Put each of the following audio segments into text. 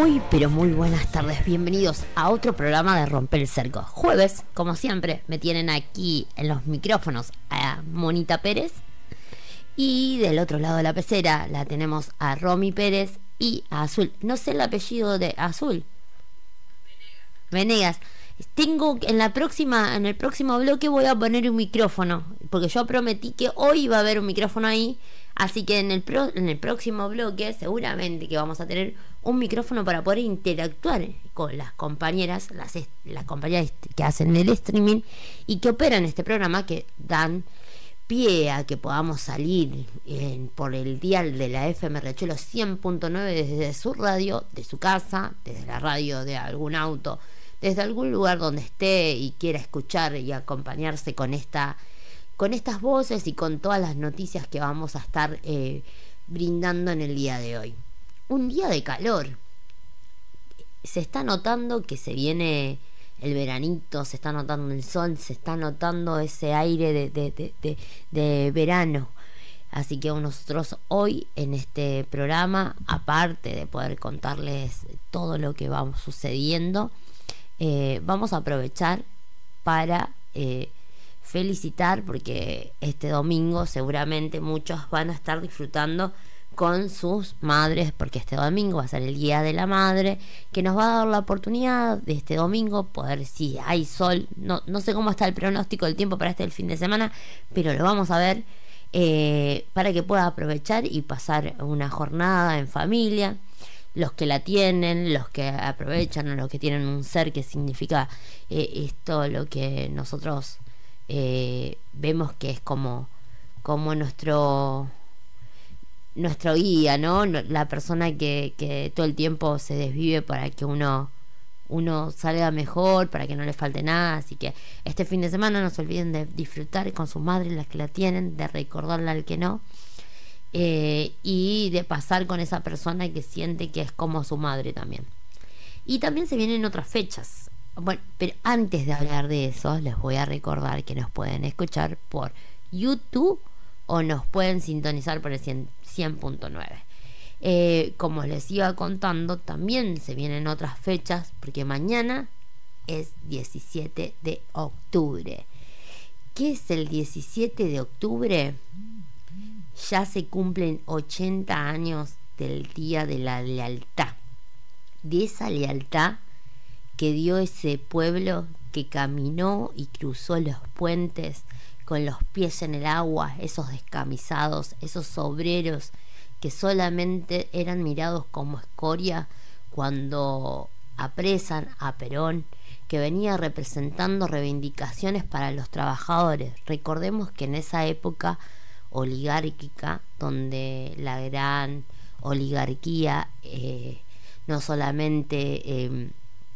Muy, pero muy buenas tardes. Bienvenidos a otro programa de Romper el Cerco. Jueves, como siempre, me tienen aquí en los micrófonos a Monita Pérez. Y del otro lado de la pecera la tenemos a Romy Pérez y a Azul. No sé el apellido de Azul. Venegas. Tengo en el próximo bloque voy a poner un micrófono, porque yo prometí que hoy iba a haber un micrófono ahí, así que en el próximo bloque seguramente que vamos a tener un micrófono para poder interactuar con las compañeras, las compañeras que hacen el streaming y que operan este programa, que dan pie a que podamos salir por el dial de la FM Riachuelo 100.9 desde su radio, de su casa, desde la radio de algún auto, desde algún lugar donde esté y quiera escuchar y acompañarse con estas voces y con todas las noticias que vamos a estar brindando en el día de hoy. Un día de calor. Se está notando que se viene el veranito, se está notando el sol, se está notando ese aire de verano. Así que nosotros hoy en este programa, aparte de poder contarles todo lo que va sucediendo, vamos a aprovechar para felicitar, porque este domingo seguramente muchos van a estar disfrutando con sus madres, porque este domingo va a ser el Día de la Madre, que nos va a dar la oportunidad de este domingo poder, si hay sol, no sé cómo está el pronóstico del tiempo para el fin de semana, pero lo vamos a ver, para que pueda aprovechar y pasar una jornada en familia. Los que la tienen, los que aprovechan, o los que tienen un ser que significa esto, lo que nosotros vemos que es como nuestro guía, ¿no? La persona que todo el tiempo se desvive para que uno salga mejor, para que no le falte nada. Así que este fin de semana no se olviden de disfrutar con sus madres, las que la tienen, de recordarle al que no. Y de pasar con esa persona que siente que es como su madre también. Y también se vienen otras fechas. Bueno, pero antes de hablar de eso, les voy a recordar que nos pueden escuchar por YouTube o nos pueden sintonizar por el 100.9. Como les iba contando, también se vienen otras fechas, porque mañana es 17 de octubre. ¿Qué es el 17 de octubre? Ya se cumplen 80 años del Día de la Lealtad, de esa lealtad que dio ese pueblo que caminó y cruzó los puentes con los pies en el agua, esos descamisados, esos obreros que solamente eran mirados como escoria cuando apresan a Perón, que venía representando reivindicaciones para los trabajadores. Recordemos que en esa época oligárquica, donde la gran oligarquía no solamente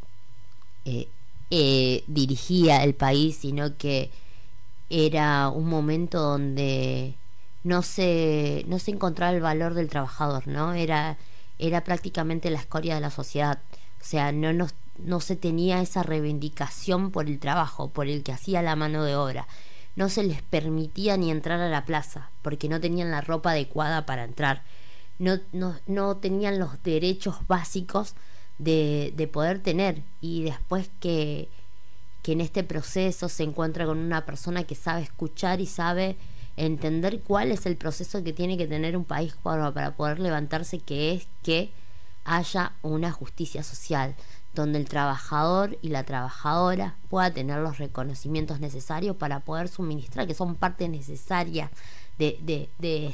dirigía el país, sino que era un momento donde no se encontraba el valor del trabajador, ¿no? Era prácticamente la escoria de la sociedad. O sea, no se tenía esa reivindicación por el trabajo, por el que hacía la mano de obra. No se les permitía ni entrar a la plaza porque no tenían la ropa adecuada para entrar. No tenían los derechos básicos de poder tener. Y después que en este proceso se encuentra con una persona que sabe escuchar y sabe entender cuál es el proceso que tiene que tener un país para poder levantarse, que es que haya una justicia social, donde el trabajador y la trabajadora pueda tener los reconocimientos necesarios para poder suministrar, que son parte necesaria de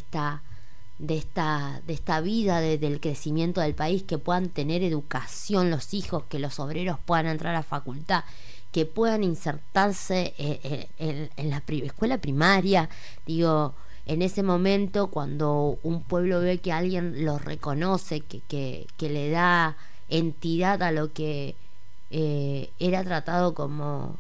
esta vida, del crecimiento del país, que puedan tener educación los hijos, que los obreros puedan entrar a la facultad, que puedan insertarse en la escuela primaria. Digo, en ese momento, cuando un pueblo ve que alguien los reconoce, que le da entidad a lo que era tratado como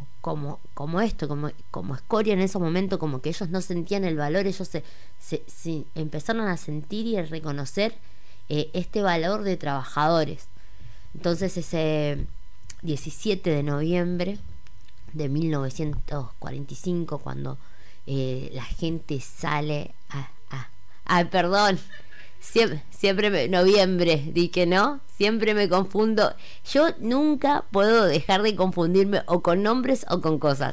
escoria en ese momento, como que ellos no sentían el valor, ellos se empezaron a sentir y a reconocer este valor de trabajadores. Entonces ese 17 de noviembre de 1945, cuando la gente sale perdón, Noviembre, dije, ¿no? Siempre me confundo. Yo nunca puedo dejar de confundirme o con nombres o con cosas.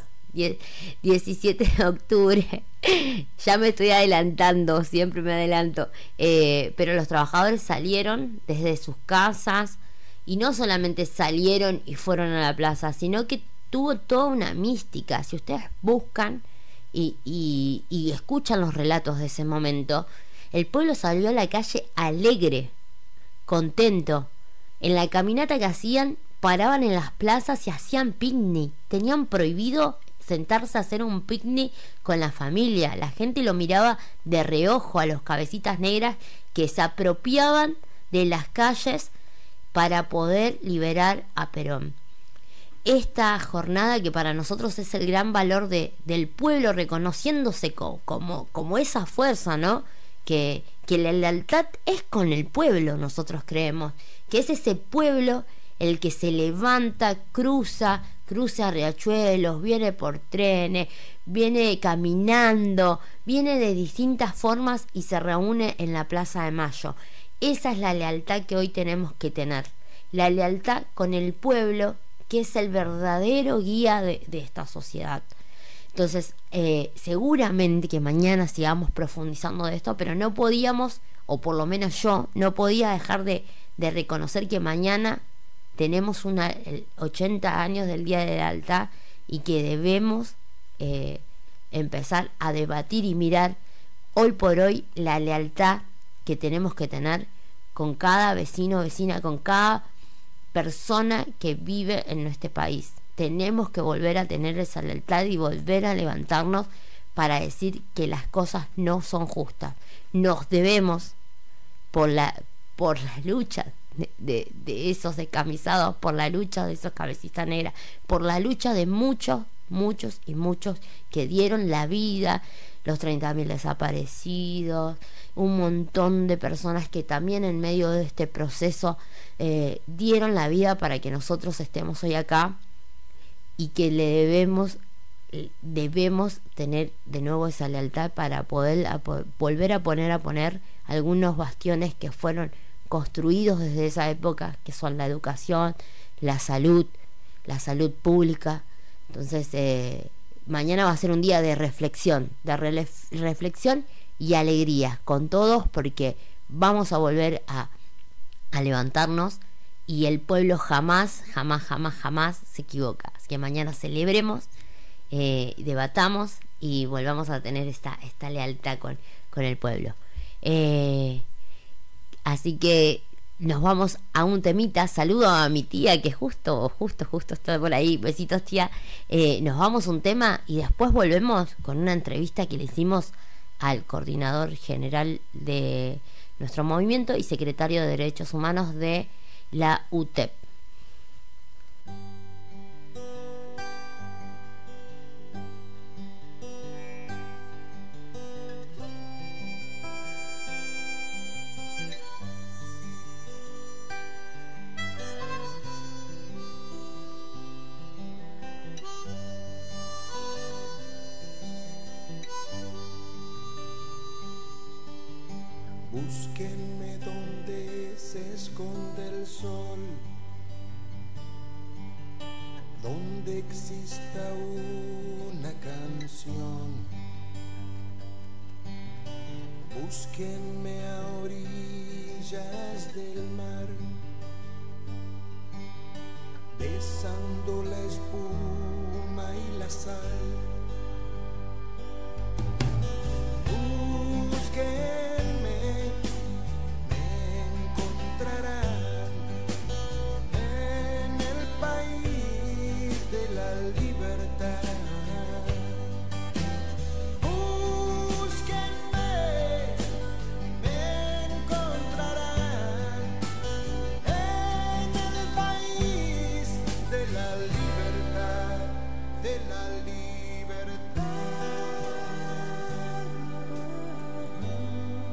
17 de octubre, ya me estoy adelantando, siempre me adelanto. Pero los trabajadores salieron desde sus casas y no solamente salieron y fueron a la plaza, sino que tuvo toda una mística. Si ustedes buscan y escuchan los relatos de ese momento, el pueblo salió a la calle alegre, contento. En la caminata que hacían, paraban en las plazas y hacían picnic. Tenían prohibido sentarse a hacer un picnic con la familia. La gente lo miraba de reojo a los cabecitas negras que se apropiaban de las calles para poder liberar a Perón. Esta jornada, que para nosotros es el gran valor del pueblo, reconociéndose como esa fuerza, ¿no? Que la lealtad es con el pueblo, nosotros creemos, que es ese pueblo el que se levanta, cruza riachuelos, viene por trenes, viene caminando, viene de distintas formas y se reúne en la Plaza de Mayo. Esa es la lealtad que hoy tenemos que tener, la lealtad con el pueblo, que es el verdadero guía de esta sociedad. Entonces, seguramente que mañana sigamos profundizando de esto, pero no podíamos, o por lo menos yo, no podía dejar de reconocer que mañana tenemos 80 años del Día de la Lealtad y que debemos empezar a debatir y mirar hoy por hoy la lealtad que tenemos que tener con cada vecino, vecina, con cada persona que vive en nuestro país. Tenemos que volver a tener esa lealtad y volver a levantarnos para decir que las cosas no son justas. Nos debemos, por la lucha de esos descamisados, por la lucha de esos cabecitas negras, por la lucha de muchos que dieron la vida, los 30.000 desaparecidos, un montón de personas que también en medio de este proceso dieron la vida para que nosotros estemos hoy acá, y que le debemos tener de nuevo esa lealtad para poder volver a poner algunos bastiones que fueron construidos desde esa época, que son la educación, la salud pública. Entonces mañana va a ser un día de reflexión y alegría con todos, porque vamos a volver a levantarnos, y el pueblo jamás se equivoca. Así que mañana celebremos, debatamos y volvamos a tener esta lealtad con el pueblo. Así que nos vamos a un temita. Saludo a mi tía, que justo está por ahí. Besitos, tía. Nos vamos a un tema y después volvemos con una entrevista que le hicimos al coordinador general de nuestro movimiento y secretario de Derechos Humanos de la UTEP. Búsquenme donde se esconde el sol, donde exista una canción. Búsquenme a orillas del mar, besando la espuma y la sal. Búsquenme, encontrarán en el país de la libertad. Búsquenme, me encontrarán en el país de la libertad, de la libertad.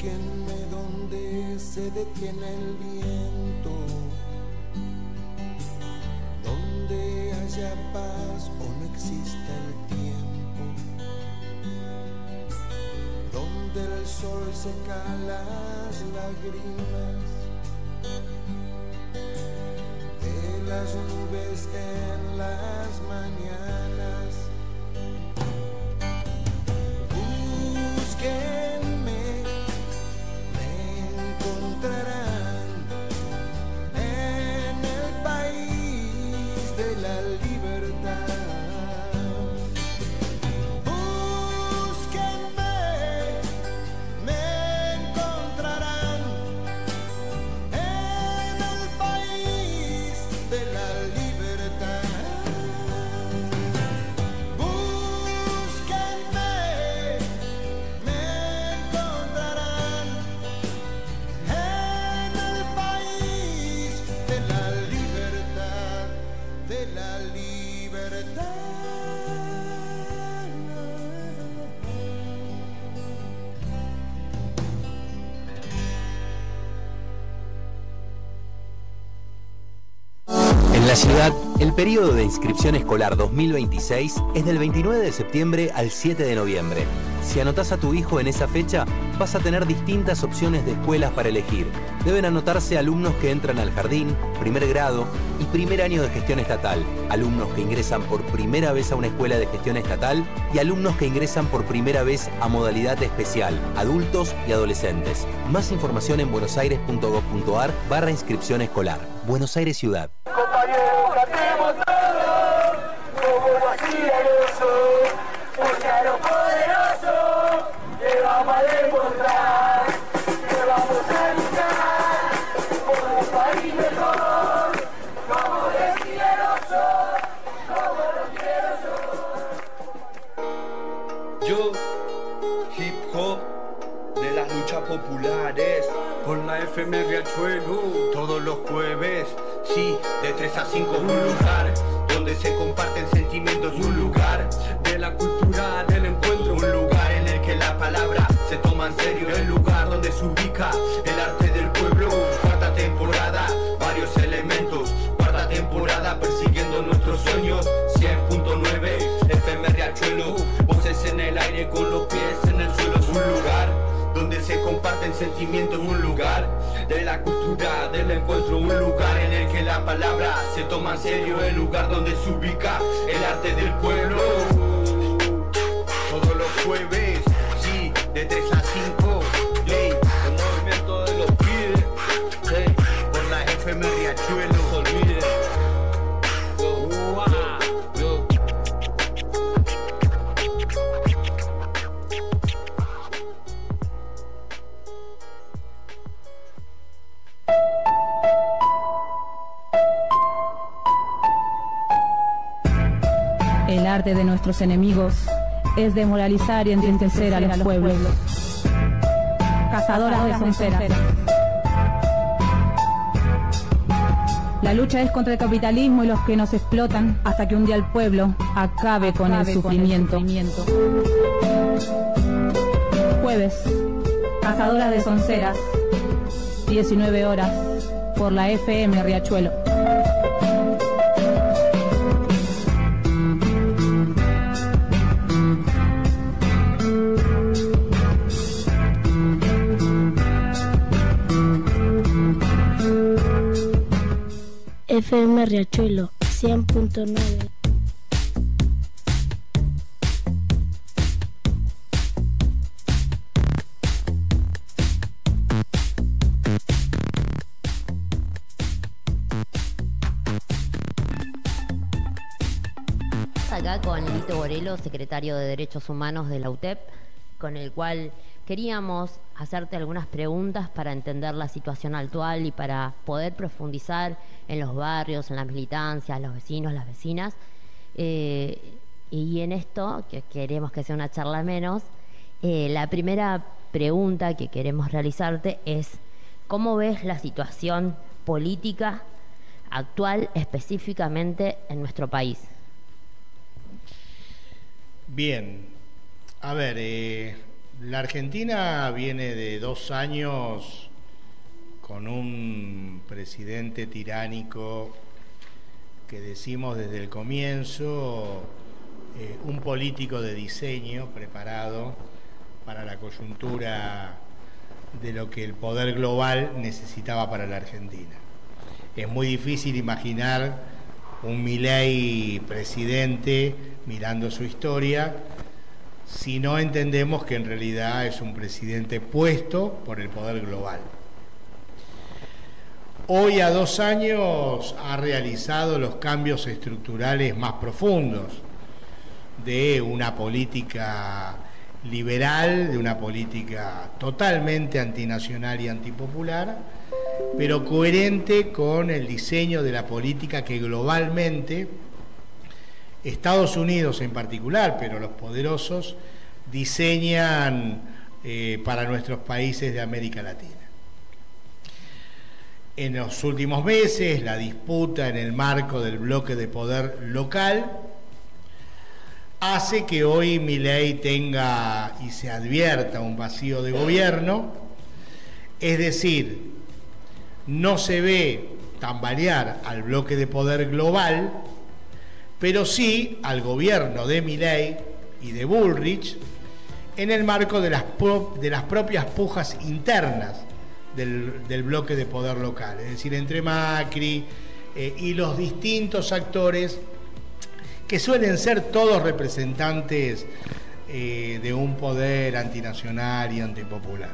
Búsquenme donde se detiene el viento, donde haya paz o no exista el tiempo, donde el sol seca las lágrimas de las nubes en las mañanas. Búsquenme, me encontrarán en el país de la libertad. Búsquenme, me encontrarán en el país de la libertad. Búsquenme, me encontrarán en el país de la libertad, de la libertad. En la ciudad, el periodo de inscripción escolar 2026 es del 29 de septiembre al 7 de noviembre. Si anotás a tu hijo en esa fecha, vas a tener distintas opciones de escuelas para elegir. Deben anotarse alumnos que entran al jardín, primer grado y primer año de gestión estatal, alumnos que ingresan por primera vez a una escuela de gestión estatal y alumnos que ingresan por primera vez a modalidad especial, adultos y adolescentes. Más información en buenosaires.gov.ar/inscripción escolar. Buenos Aires Ciudad. Compañeros, cantemos todos, como lo hacía el oso, porque a lo poderoso le vamos a demostrar, que vamos a luchar por un país mejor, como decía el oso, como lo quiero yo. Yo, hip hop de las luchas populares, por la FM Riachuelo, todos los jueves, sí, de 3 a 5, un lugar donde se comparten sentimientos, un lugar de la cultura del encuentro, un lugar en el que la palabra se toma en serio, el lugar donde se ubica el arte del pueblo. Cuarta temporada, varios elementos, cuarta temporada persiguiendo nuestros sueños, 100.9 FM Riachuelo, voces en el aire con los pies en el suelo, es un lugar donde se comparten sentimientos, un lugar de la cultura del encuentro, un lugar en el que la palabra se toma en serio, el lugar donde se ubica el arte del pueblo. Todos los jueves, sí, de 3 a 5, hey, el movimiento de los pibes, hey, por la FM Riachuelo, no se olviden. El arte de nuestros enemigos es desmoralizar y entristecer a los pueblos. Cazadoras de sonceras. La lucha es contra el capitalismo y los que nos explotan hasta que un día el pueblo acabe con el sufrimiento. Jueves, Cazadoras de sonceras, 19 horas, por la FM Riachuelo. FM Riachuelo 100.9. Acá con Lito Borelo, secretario de Derechos Humanos de la UTEP, con el cual queríamos hacerte algunas preguntas para entender la situación actual y para poder profundizar en los barrios, en las militancias, los vecinos, las vecinas. Y en esto, que queremos que sea una charla menos, la primera pregunta que queremos realizarte es: ¿cómo ves la situación política actual específicamente en nuestro país? Bien, a ver, La Argentina viene de 2 años con un presidente tiránico que decimos desde el comienzo, un político de diseño preparado para la coyuntura de lo que el poder global necesitaba para la Argentina. Es muy difícil imaginar un Milei presidente mirando su historia si no entendemos que en realidad es un presidente puesto por el poder global. Hoy, a 2 años, ha realizado los cambios estructurales más profundos de una política liberal, de una política totalmente antinacional y antipopular, pero coherente con el diseño de la política que globalmente Estados Unidos en particular, pero los poderosos, diseñan para nuestros países de América Latina. En los últimos meses, la disputa en el marco del bloque de poder local hace que hoy Milei tenga y se advierta un vacío de gobierno, es decir, no se ve tambalear al bloque de poder global, pero sí al gobierno de Milei y de Bullrich en el marco de las propias pujas internas del bloque de poder local, es decir, entre Macri y los distintos actores que suelen ser todos representantes de un poder antinacional y antipopular.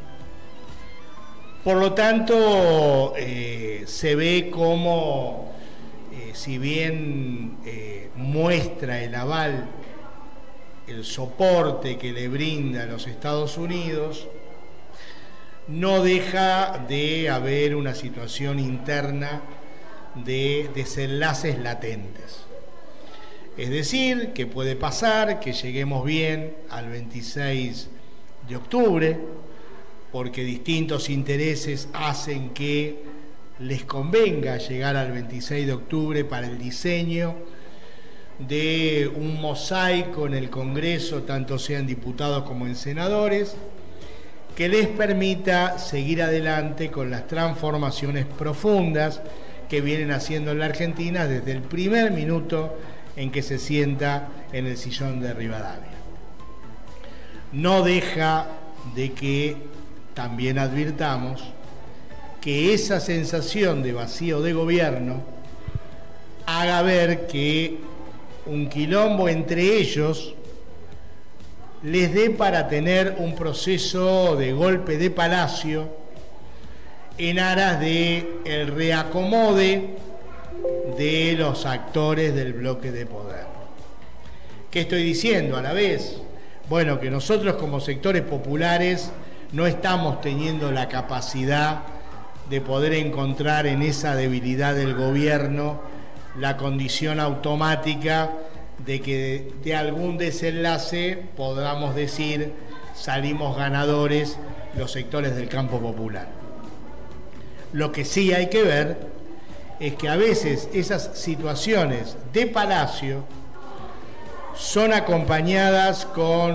Por lo tanto, se ve como, si bien muestra el aval, el soporte que le brinda a los Estados Unidos, no deja de haber una situación interna de desenlaces latentes. Es decir, que puede pasar que lleguemos bien al 26 de octubre, porque distintos intereses hacen que les convenga llegar al 26 de octubre para el diseño de un mosaico en el Congreso, tanto sean diputados como en senadores, que les permita seguir adelante con las transformaciones profundas que vienen haciendo en la Argentina desde el primer minuto en que se sienta en el sillón de Rivadavia. No deja de que también advirtamos que esa sensación de vacío de gobierno haga ver que un quilombo entre ellos les dé para tener un proceso de golpe de palacio en aras de el reacomode de los actores del bloque de poder. ¿Qué estoy diciendo a la vez? Bueno, que nosotros como sectores populares no estamos teniendo la capacidad de poder encontrar en esa debilidad del gobierno la condición automática de que de algún desenlace podamos decir salimos ganadores los sectores del campo popular. Lo que sí hay que ver es que a veces esas situaciones de palacio son acompañadas con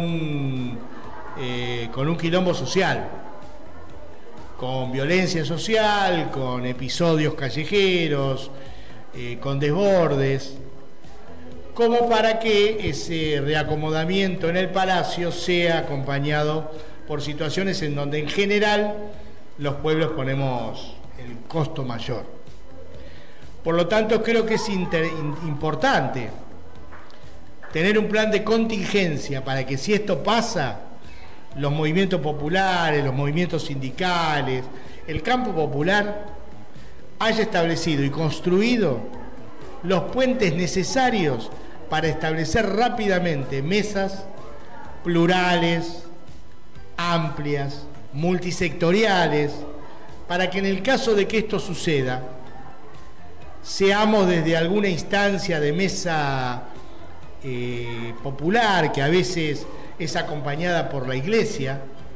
un quilombo social, con violencia social, con episodios callejeros, con desbordes, como para que ese reacomodamiento en el palacio sea acompañado por situaciones en donde en general los pueblos ponemos el costo mayor. Por lo tanto, creo que es importante tener un plan de contingencia para que si esto pasa, los movimientos populares, los movimientos sindicales, el campo popular haya establecido y construido los puentes necesarios para establecer rápidamente mesas plurales, amplias, multisectoriales, para que en el caso de que esto suceda, seamos desde alguna instancia de mesa popular, que a veces es acompañada por la Iglesia,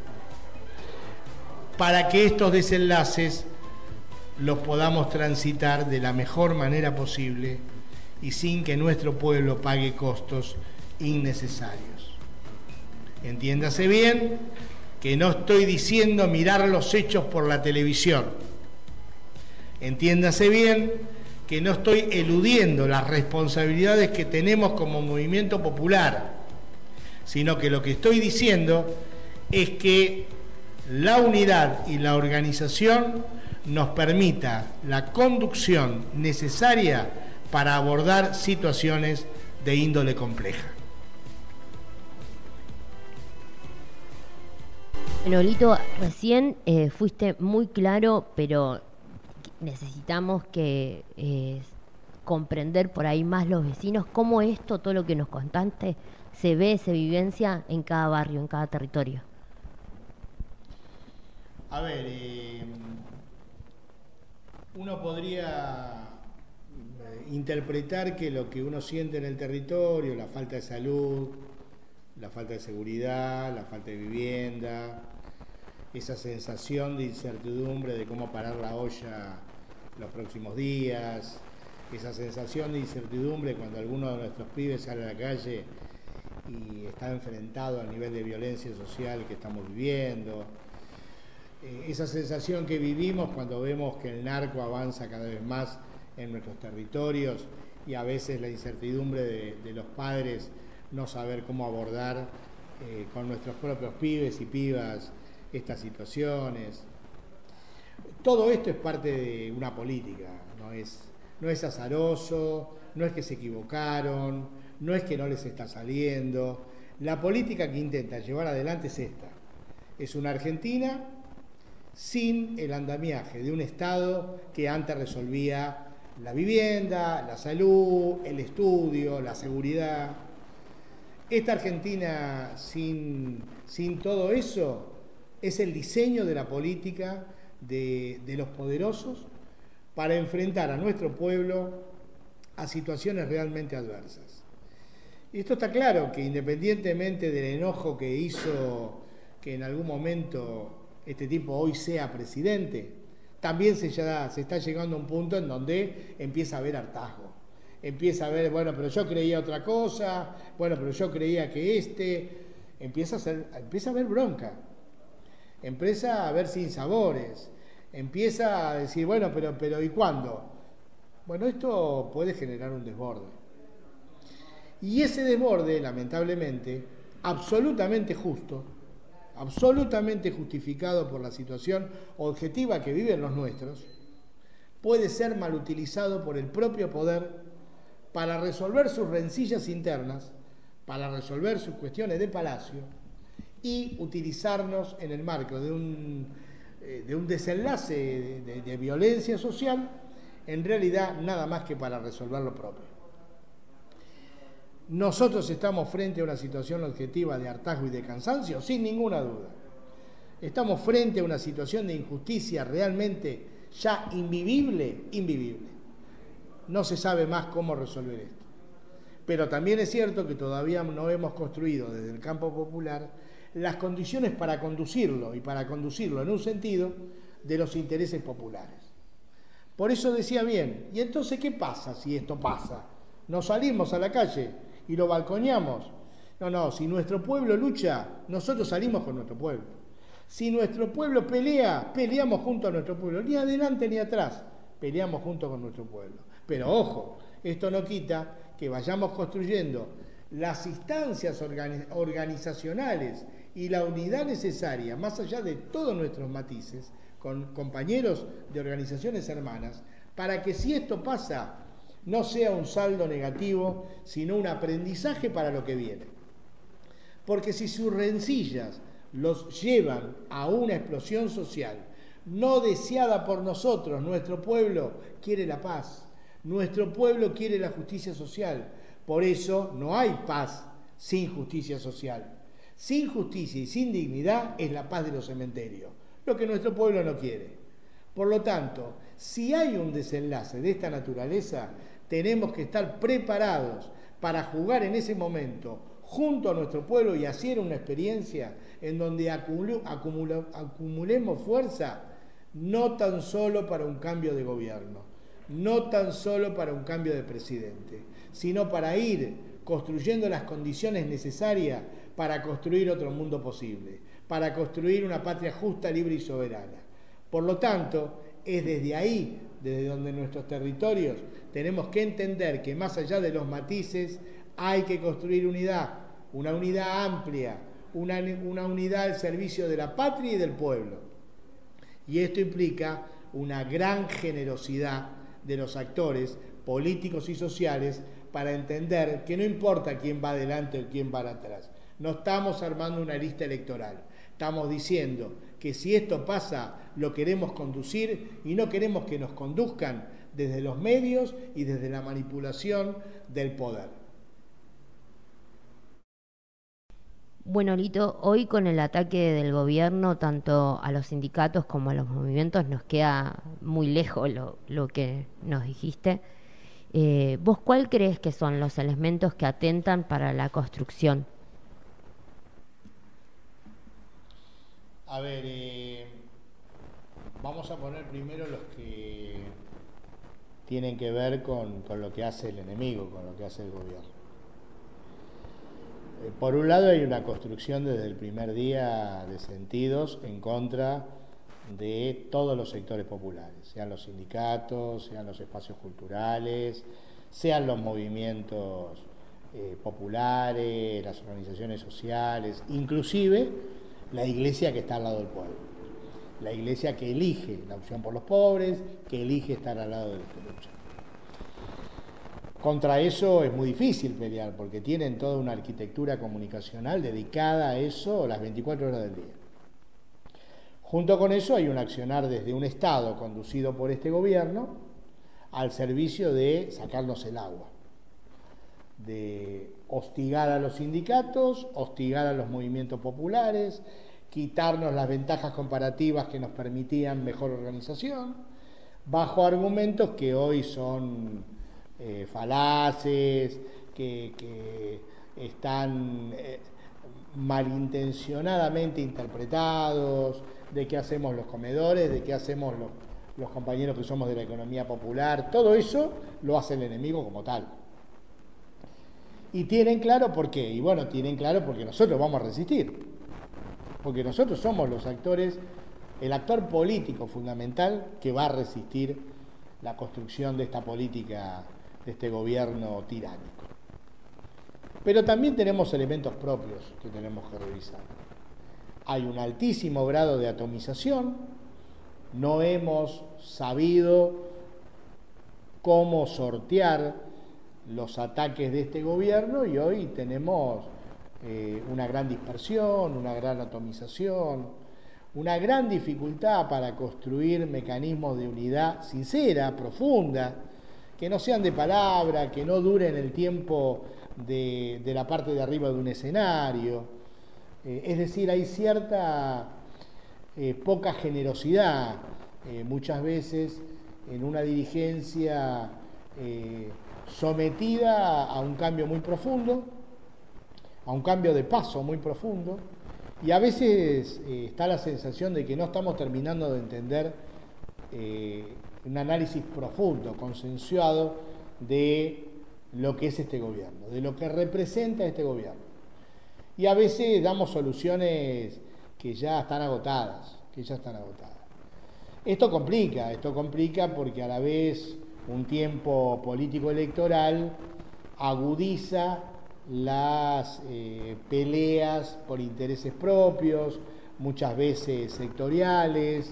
para que estos desenlaces los podamos transitar de la mejor manera posible y sin que nuestro pueblo pague costos innecesarios. Entiéndase bien que no estoy diciendo mirar los hechos por la televisión. Entiéndase bien que no estoy eludiendo las responsabilidades que tenemos como movimiento popular, sino que lo que estoy diciendo es que la unidad y la organización nos permita la conducción necesaria para abordar situaciones de índole compleja. Lolito, recién fuiste muy claro, pero necesitamos que comprender por ahí más los vecinos cómo esto, todo lo que nos contaste, se ve, se vivencia en cada barrio, en cada territorio. A ver, uno podría interpretar que lo que uno siente en el territorio, la falta de salud, la falta de seguridad, la falta de vivienda, esa sensación de incertidumbre de cómo parar la olla los próximos días, esa sensación de incertidumbre cuando alguno de nuestros pibes sale a la calle y está enfrentado al nivel de violencia social que estamos viviendo, esa sensación que vivimos cuando vemos que el narco avanza cada vez más en nuestros territorios y a veces la incertidumbre de los padres no saber cómo abordar con nuestros propios pibes y pibas estas situaciones. Todo esto es parte de una política, no es azaroso, no es que se equivocaron, no es que no les está saliendo. La política que intenta llevar adelante es esta. Es una Argentina sin el andamiaje de un Estado que antes resolvía la vivienda, la salud, el estudio, la seguridad. Esta Argentina sin todo eso es el diseño de la política de los poderosos para enfrentar a nuestro pueblo a situaciones realmente adversas. Y esto está claro, que independientemente del enojo que hizo que en algún momento este tipo hoy sea presidente, también se está llegando a un punto en donde empieza a haber hartazgo. Empieza a ver, bueno, pero yo creía otra cosa, bueno, pero yo creía que empieza a haber bronca, empieza a haber sinsabores, empieza a decir, bueno, pero ¿y cuándo? Bueno, esto puede generar un desborde. Y ese desborde, lamentablemente, absolutamente justo, absolutamente justificado por la situación objetiva que viven los nuestros, puede ser mal utilizado por el propio poder para resolver sus rencillas internas, para resolver sus cuestiones de palacio y utilizarnos en el marco de un desenlace de violencia social, en realidad nada más que para resolver lo propio. Nosotros estamos frente a una situación objetiva de hartazgo y de cansancio, sin ninguna duda. Estamos frente a una situación de injusticia realmente ya invivible. No se sabe más cómo resolver esto. Pero también es cierto que todavía no hemos construido desde el campo popular las condiciones para conducirlo en un sentido de los intereses populares. Por eso decía bien, ¿y entonces qué pasa si esto pasa? ¿Nos salimos a la calle y lo balconeamos? No, si nuestro pueblo lucha, nosotros salimos con nuestro pueblo. Si nuestro pueblo pelea, peleamos junto a nuestro pueblo, ni adelante ni atrás, peleamos junto con nuestro pueblo. Pero ojo, esto no quita que vayamos construyendo las instancias organizacionales y la unidad necesaria, más allá de todos nuestros matices, con compañeros de organizaciones hermanas, para que si esto pasa, no sea un saldo negativo, sino un aprendizaje para lo que viene. Porque si sus rencillas los llevan a una explosión social no deseada por nosotros, nuestro pueblo quiere la paz, nuestro pueblo quiere la justicia social. Por eso no hay paz sin justicia social. Sin justicia y sin dignidad es la paz de los cementerios, lo que nuestro pueblo no quiere. Por lo tanto, si hay un desenlace de esta naturaleza, tenemos que estar preparados para jugar en ese momento junto a nuestro pueblo y hacer una experiencia en donde acumulemos fuerza, no tan solo para un cambio de gobierno, no tan solo para un cambio de presidente, sino para ir construyendo las condiciones necesarias para construir otro mundo posible, para construir una patria justa, libre y soberana. Por lo tanto, es desde ahí, desde donde nuestros territorios tenemos que entender que más allá de los matices hay que construir unidad, una unidad amplia, una unidad al servicio de la patria y del pueblo. Y esto implica una gran generosidad de los actores políticos y sociales para entender que no importa quién va adelante o quién va atrás. No estamos armando una lista electoral. Estamos diciendo que si esto pasa, lo queremos conducir y no queremos que nos conduzcan desde los medios y desde la manipulación del poder. Bueno, Lito, hoy con el ataque del gobierno, tanto a los sindicatos como a los movimientos, nos queda muy lejos lo que nos dijiste. ¿Vos cuál crees que son los elementos que atentan para la construcción? A ver, vamos a poner primero los que tienen que ver con lo que hace el enemigo, con lo que hace el gobierno. Por un lado hay una construcción desde el primer día de sentidos en contra de todos los sectores populares, sean los sindicatos, sean los espacios culturales, sean los movimientos populares, las organizaciones sociales, inclusive la iglesia que está al lado del pueblo, la iglesia que elige la opción por los pobres, que elige estar al lado de los que luchan. Contra eso es muy difícil pelear porque tienen toda una arquitectura comunicacional dedicada a eso las 24 horas del día. Junto con eso hay un accionar desde un Estado conducido por este gobierno al servicio de sacarnos el agua, de hostigar a los sindicatos, hostigar a los movimientos populares, quitarnos las ventajas comparativas que nos permitían mejor organización, bajo argumentos que hoy son falaces, que están malintencionadamente interpretados, de qué hacemos los comedores, de qué hacemos los compañeros que somos de la economía popular. Todo eso lo hace el enemigo como tal. Y tienen claro por qué. Y bueno, tienen claro porque nosotros vamos a resistir. Porque nosotros somos los actores, el actor político fundamental que va a resistir la construcción de esta política, de este gobierno tiránico. Pero también tenemos elementos propios que tenemos que revisar. Hay un altísimo grado de atomización, no hemos sabido cómo sortear los ataques de este gobierno y hoy tenemos una gran dispersión, una gran atomización, una gran dificultad para construir mecanismos de unidad sincera, profunda, que no sean de palabra, que no duren el tiempo de la parte de arriba de un escenario. Es decir, hay cierta poca generosidad muchas veces en una dirigencia sometida a un cambio muy profundo, a un cambio de paso muy profundo, y a veces está la sensación de que no estamos terminando de entender un análisis profundo, consensuado de lo que es este gobierno, de lo que representa este gobierno. Y a veces damos soluciones que ya están agotadas, Esto complica porque a la vez un tiempo político electoral agudiza las peleas por intereses propios, muchas veces sectoriales,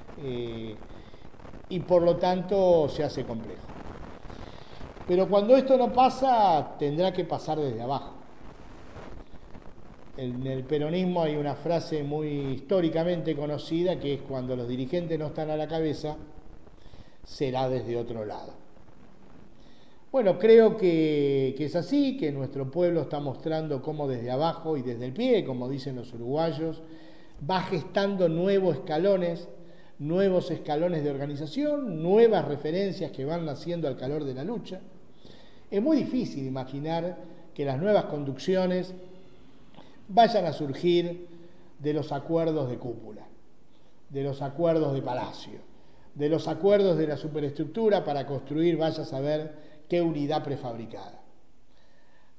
y por lo tanto se hace complejo. Pero cuando esto no pasa, tendrá que pasar desde abajo. En el peronismo hay una frase muy históricamente conocida que es: cuando los dirigentes no están a la cabeza, será desde otro lado. Bueno, creo que es así, que nuestro pueblo está mostrando cómo desde abajo y desde el pie, como dicen los uruguayos, va gestando nuevos escalones de organización, nuevas referencias que van naciendo al calor de la lucha. Es muy difícil imaginar que las nuevas conducciones vayan a surgir de los acuerdos de cúpula, de los acuerdos de palacio, de los acuerdos de la superestructura para construir, vaya a saber qué unidad prefabricada.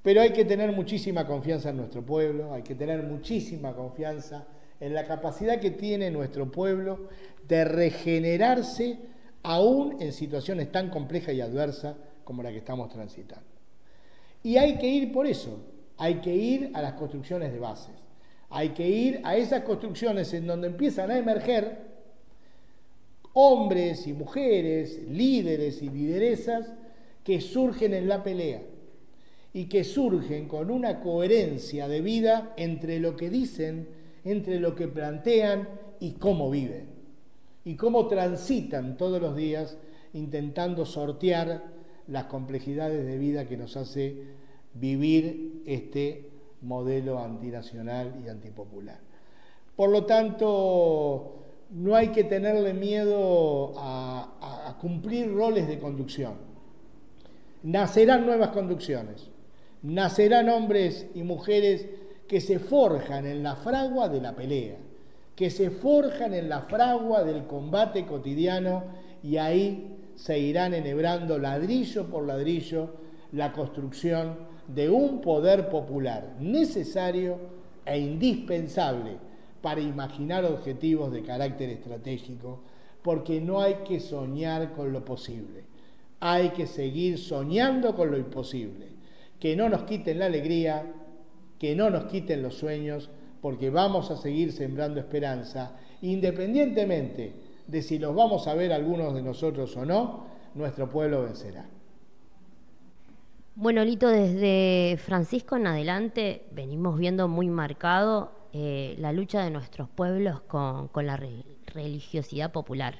Pero hay que tener muchísima confianza en nuestro pueblo, hay que tener muchísima confianza en la capacidad que tiene nuestro pueblo de regenerarse aún en situaciones tan complejas y adversas como la que estamos transitando. Y hay que ir por eso, hay que ir a las construcciones de bases, hay que ir a esas construcciones en donde empiezan a emerger hombres y mujeres, líderes y lideresas que surgen en la pelea y que surgen con una coherencia de vida entre lo que dicen, entre lo que plantean y cómo viven, y cómo transitan todos los días intentando sortear las complejidades de vida que nos hace vivir este modelo antinacional y antipopular. Por lo tanto, no hay que tenerle miedo a cumplir roles de conducción. Nacerán nuevas conducciones, nacerán hombres y mujeres que se forjan en la fragua de la pelea, que se forjan en la fragua del combate cotidiano, y ahí se irán enhebrando ladrillo por ladrillo la construcción de un poder popular necesario e indispensable para imaginar objetivos de carácter estratégico, porque no hay que soñar con lo posible, hay que seguir soñando con lo imposible, que no nos quiten la alegría, que no nos quiten los sueños, porque vamos a seguir sembrando esperanza, independientemente de si los vamos a ver algunos de nosotros o no, nuestro pueblo vencerá. Bueno, Lito, desde Francisco en adelante venimos viendo muy marcado la lucha de nuestros pueblos con la religiosidad popular.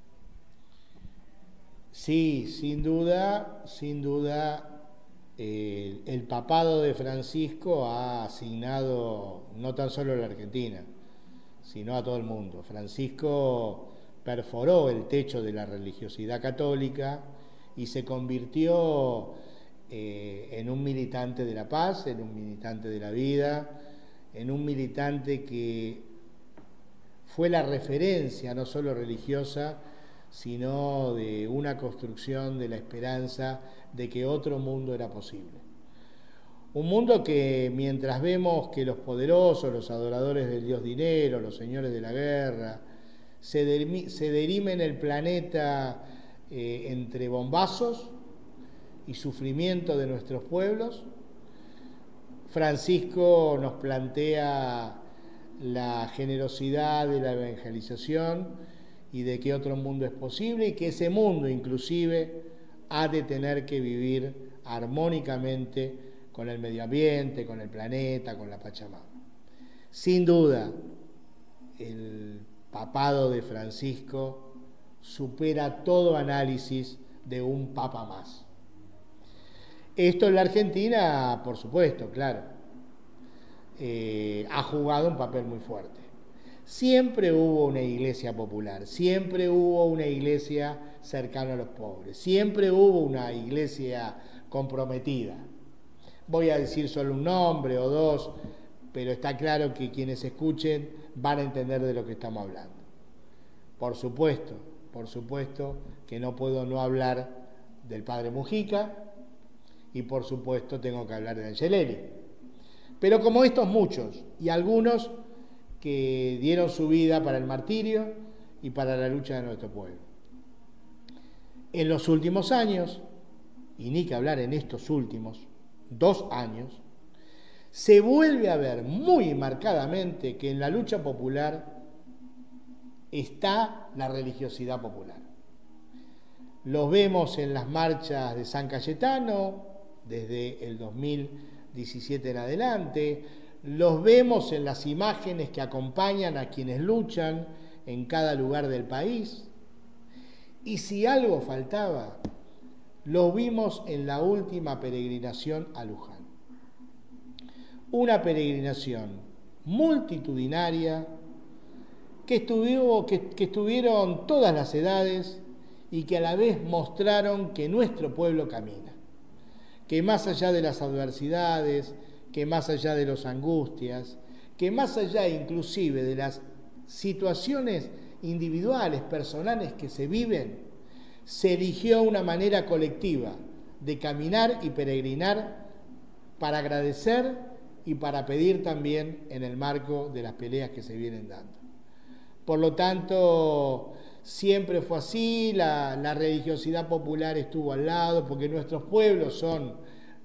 Sí, sin duda, el papado de Francisco ha asignado no tan solo a la Argentina, sino a todo el mundo. Francisco perforó el techo de la religiosidad católica y se convirtió en un militante de la paz, en un militante de la vida, en un militante que fue la referencia no solo religiosa, sino de una construcción de la esperanza de que otro mundo era posible. Un mundo que, mientras vemos que los poderosos, los adoradores del dios dinero, los señores de la guerra, se dirimen el planeta entre bombazos y sufrimiento de nuestros pueblos, Francisco nos plantea la generosidad de la evangelización y de que otro mundo es posible, y que ese mundo inclusive ha de tener que vivir armónicamente con el medio ambiente, con el planeta, con la Pachamama. Sin duda, el papado de Francisco supera todo análisis de un papa más. Esto en la Argentina, por supuesto, claro, ha jugado un papel muy fuerte. Siempre hubo una iglesia popular, siempre hubo una iglesia cercana a los pobres, siempre hubo una iglesia comprometida. Voy a decir solo un nombre o dos, pero está claro que quienes escuchen van a entender de lo que estamos hablando. Por supuesto que no puedo no hablar del padre Mujica, y por supuesto tengo que hablar de Angelelli. Pero como estos muchos, y algunos que dieron su vida para el martirio y para la lucha de nuestro pueblo. En los últimos años, y ni que hablar en estos últimos 2 años, se vuelve a ver muy marcadamente que en la lucha popular está la religiosidad popular. Los vemos en las marchas de San Cayetano, desde el 2017 en adelante, los vemos en las imágenes que acompañan a quienes luchan en cada lugar del país. Y si algo faltaba, lo vimos en la última peregrinación a Luján. Una peregrinación multitudinaria que estuvieron todas las edades y que a la vez mostraron que nuestro pueblo camina, que más allá de las adversidades, que más allá de las angustias, que más allá inclusive de las situaciones individuales, personales que se viven, se eligió una manera colectiva de caminar y peregrinar para agradecer y para pedir también en el marco de las peleas que se vienen dando. Por lo tanto, siempre fue así, la religiosidad popular estuvo al lado, porque nuestros pueblos son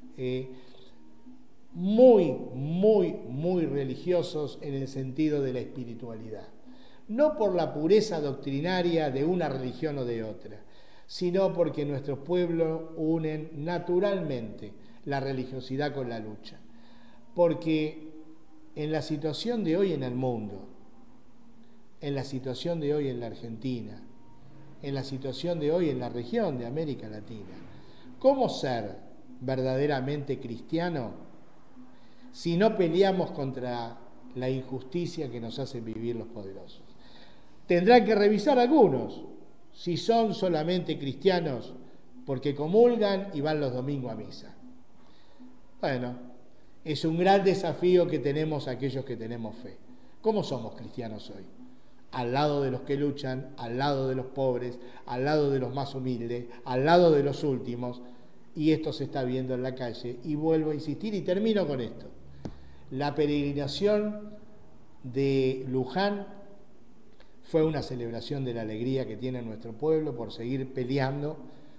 muy religiosos en el sentido de la espiritualidad. No por la pureza doctrinaria de una religión o de otra, sino porque nuestros pueblos unen naturalmente la religiosidad con la lucha. Porque en la situación de hoy en el mundo, en la situación de hoy en la Argentina, en la situación de hoy en la región de América Latina, ¿cómo ser verdaderamente cristiano si no peleamos contra la injusticia que nos hacen vivir los poderosos? Tendrán que revisar algunos si son solamente cristianos porque comulgan y van los domingos a misa. Bueno, es un gran desafío que tenemos aquellos que tenemos fe. ¿Cómo somos cristianos hoy? Al lado de los que luchan, al lado de los pobres, al lado de los más humildes, al lado de los últimos, y esto se está viendo en la calle. Y vuelvo a insistir y termino con esto. La peregrinación de Luján fue una celebración de la alegría que tiene nuestro pueblo por seguir peleando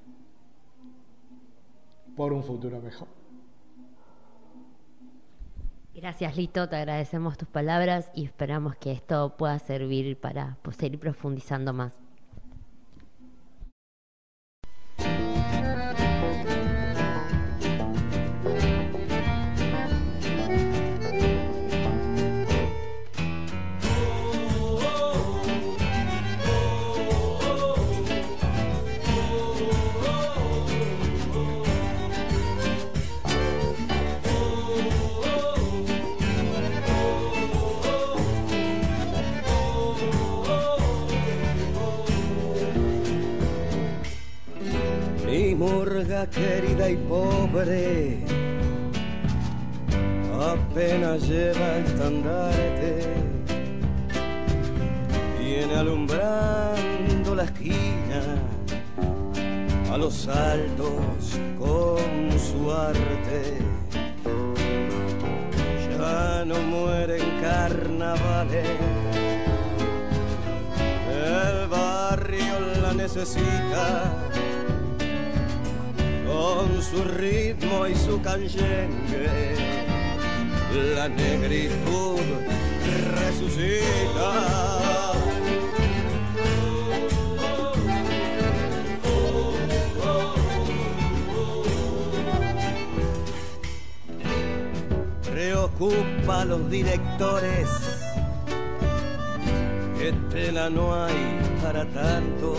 por un futuro mejor. Gracias, Lito, te agradecemos tus palabras y esperamos que esto pueda servir para seguir profundizando más. Murga querida y pobre, apenas lleva estandarte, viene alumbrando la esquina a los altos con su arte. Ya no muere en carnavales, el barrio la necesita con su ritmo y su canyengue, la negritud resucita. Preocupa a los directores, que tela no hay para tanto.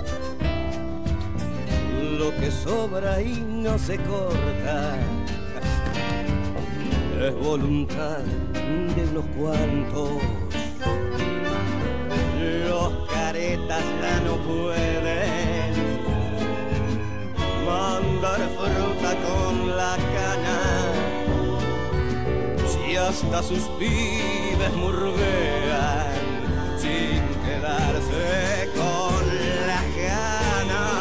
Lo que sobra y no se corta es voluntad de unos cuantos. Los caretas ya no pueden mandar fruta con la cana, si hasta sus pibes murguean sin quedarse con la gana.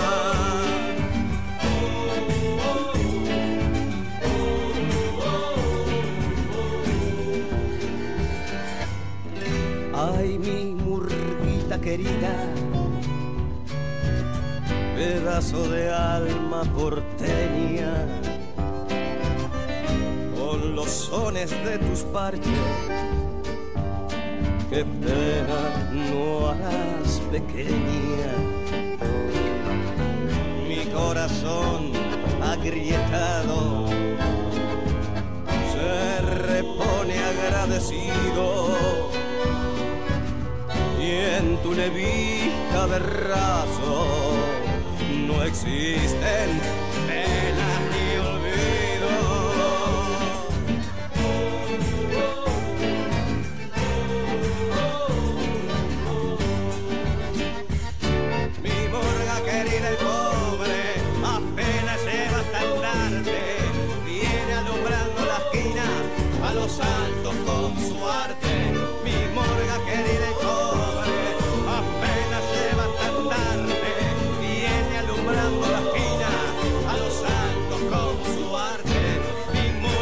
Ay, mi murguita querida, pedazo de alma porteña, con los sones de tus parches, qué pena no harás pequeña. Mi corazón agrietado se repone agradecido, y en tu levita de raso no existen penas ni olvido. Mi murga querida y pobre apenas lleva estandarte, viene alumbrando la esquina a los altos con su arte. Mi murga querida y pobre apenas lleva estandarte, viene alumbrando la esquina a los altos con su arte. Mi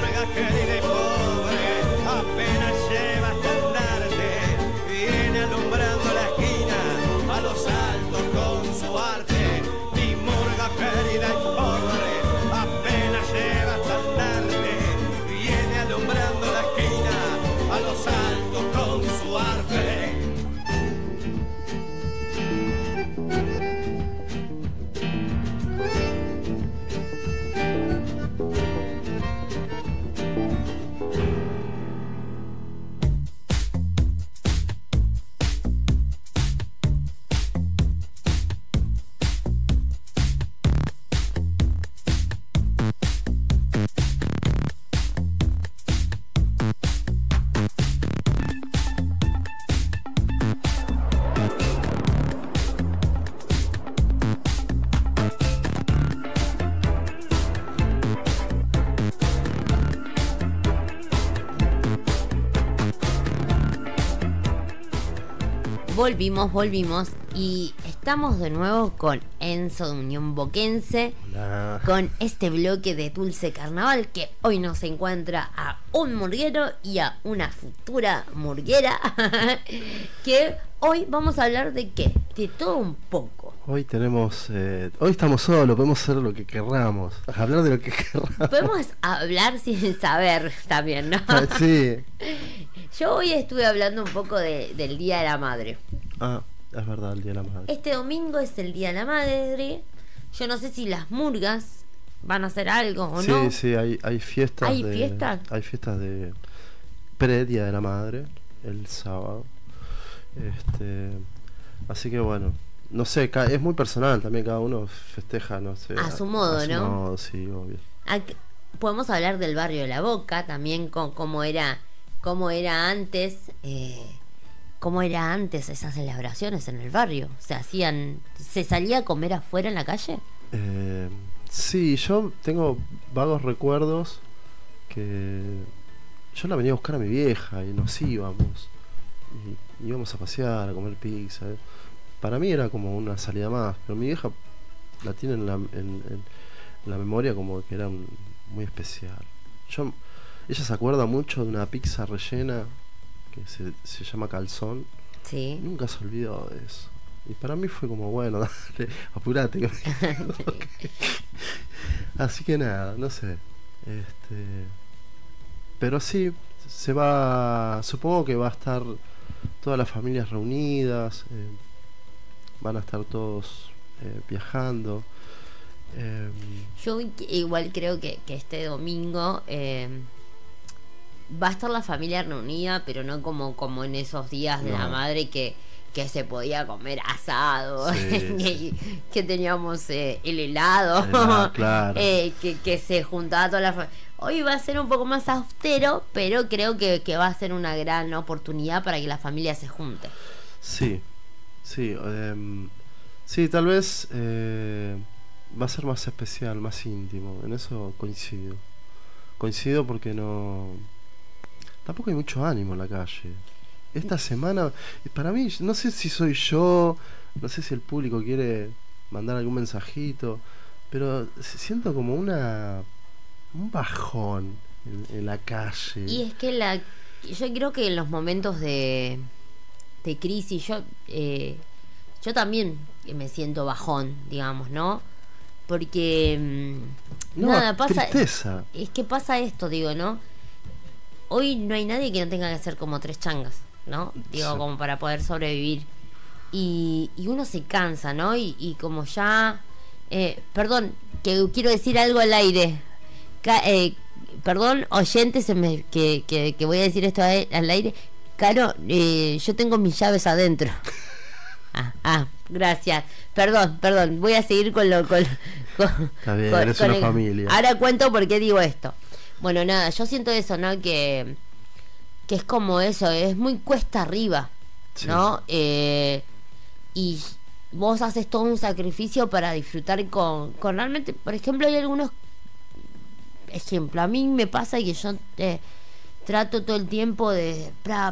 Volvimos y estamos de nuevo con Enzo de Unión Boquense. Hola. Con este bloque de Dulce Carnaval que hoy nos encuentra a un murguero y a una futura murguera que hoy vamos a hablar de qué, de todo un poco. Hoy estamos solos, podemos hacer lo que querramos, hablar de lo que querramos. Podemos hablar sin saber también, ¿no? Sí. Yo hoy estuve hablando un poco del Día de la Madre. Ah, es verdad, el Día de la Madre. Este domingo es el Día de la Madre. Yo no sé si las murgas van a hacer algo o no. Sí, hay fiestas. ¿Hay fiestas? Hay fiestas de pre-Día de la Madre, el sábado. Así que bueno, no sé, es muy personal también, cada uno festeja, no sé. A su modo, a su ¿no? modo, sí, obvio. Podemos hablar del barrio de La Boca, también cómo era antes, esas celebraciones en el barrio. ¿Se salía a comer afuera en la calle? Sí, yo tengo vagos recuerdos que yo la venía a buscar a mi vieja y nos íbamos. Y íbamos a pasear, a comer pizza. Para mí era como una salida más, pero mi vieja la tiene en la memoria como que era muy especial. Ella se acuerda mucho de una pizza rellena que se llama calzón. Sí. Nunca se olvidó de eso. Y para mí fue como, bueno, dale, apurate. Así que nada, no sé. Pero sí, supongo que va a estar todas las familias reunidas, van a estar todos viajando. Yo igual creo que este domingo va a estar la familia reunida, pero no como en esos días de la madre que se podía comer asado, sí. que teníamos el helado, claro. que se juntaba toda la familia. Hoy va a ser un poco más austero, pero creo que va a ser una gran oportunidad para que la familia se junte. Sí, tal vez va a ser más especial, más íntimo. En eso coincido porque tampoco hay mucho ánimo en la calle. Esta semana, para mí, no sé si soy yo, no sé si el público quiere mandar algún mensajito, pero siento como un bajón en la calle. Y es que yo creo que en los momentos de crisis, yo también me siento bajón, digamos, ¿no? Porque pasa, tristeza. Es que pasa esto, digo, ¿no? Hoy no hay nadie que no tenga que hacer como 3 changas, ¿no? Digo, sí. Como para poder sobrevivir. Y uno se cansa, ¿no? Y como ya... perdón, que quiero decir algo al aire. Perdón, oyentes, que voy a decir esto al aire. Caro, yo tengo mis llaves adentro. Gracias. Perdón, voy a seguir con está bien, eres una familia. Ahora cuento por qué digo esto. Bueno, nada, yo siento eso, ¿no? Que es como eso, es muy cuesta arriba, ¿no? Sí. Y vos haces todo un sacrificio para disfrutar con realmente, por ejemplo, hay algunos ejemplos. A mí me pasa que yo trato todo el tiempo de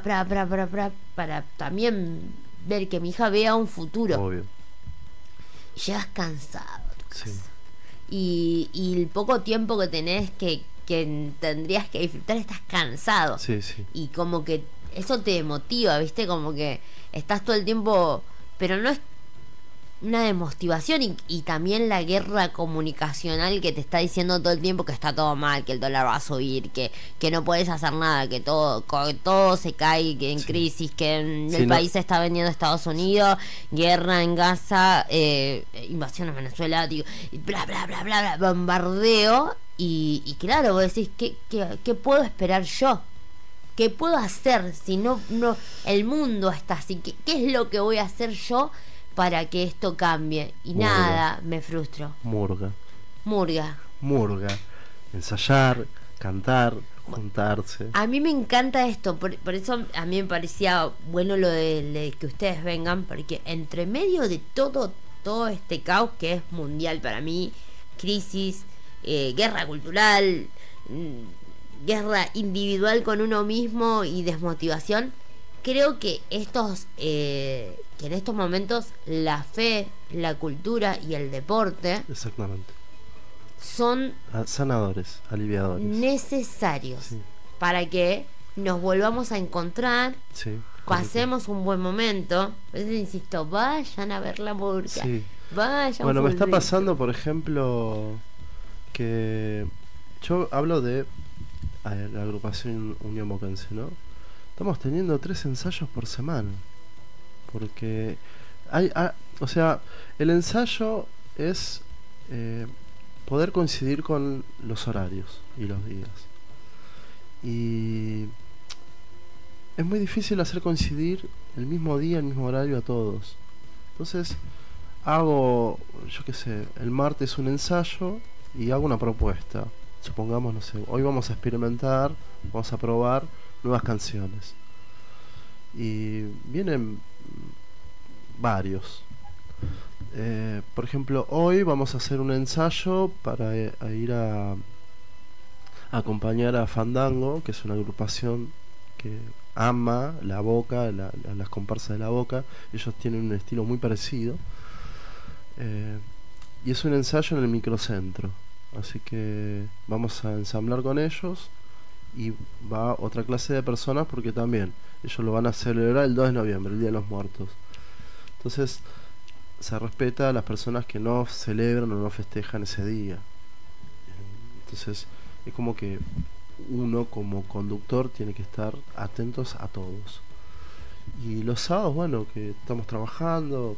para también ver que mi hija vea un futuro. Obvio. Y llegas cansado a tu casa. Sí. Y el poco tiempo que tenés que tendrías que disfrutar, estás cansado. Sí. Y como que eso te motiva, ¿viste? Como que estás todo el tiempo, pero no es una desmotivación y también la guerra comunicacional que te está diciendo todo el tiempo que está todo mal, que el dólar va a subir, que no puedes hacer nada, que todo se cae, que en crisis, que el país se está vendiendo a Estados Unidos, guerra en Gaza, invasión a Venezuela, digo, bla, bombardeo. Y claro, vos decís, ¿qué puedo esperar yo? ¿Qué puedo hacer si no el mundo está así? ¿Qué es lo que voy a hacer yo para que esto cambie? Y nada, me frustro. Murga. Ensayar, cantar, juntarse. A mí me encanta esto, por eso a mí me parecía bueno lo de que ustedes vengan, porque entre medio de todo este caos que es mundial para mí, crisis, guerra cultural, guerra individual con uno mismo y desmotivación, creo que que en estos momentos la fe, la cultura y el deporte Exactamente. son Sanadores, aliviadores. necesarios Sí. para que nos volvamos a encontrar, Sí, pasemos un buen momento. A veces insisto, vayan a ver la murga, sí. vayan. Bueno, me está fulbito. pasando, por ejemplo, que yo hablo de la agrupación Unión Boquense, ¿no? Estamos teniendo 3 ensayos por semana. Porque o sea, el ensayo es poder coincidir con los horarios y los días. Y es muy difícil hacer coincidir el mismo día, el mismo horario a todos. Entonces hago, yo qué sé, el martes un ensayo y hago una propuesta. Supongamos, no sé, hoy vamos a experimentar, vamos a probar nuevas canciones. Y vienen varios. Por ejemplo, hoy vamos a hacer un ensayo para ir a acompañar a Fandango, que es una agrupación que ama la Boca, las comparsas de la Boca. Ellos tienen un estilo muy parecido. Y es un ensayo en el microcentro. Así que vamos a ensamblar con ellos. Y va otra clase de personas porque también ellos lo van a celebrar el 2 de noviembre, el Día de los Muertos. Entonces se respeta a las personas que no celebran o no festejan ese día. Entonces es como que uno como conductor tiene que estar atentos a todos. Y los sábados, bueno, que estamos trabajando,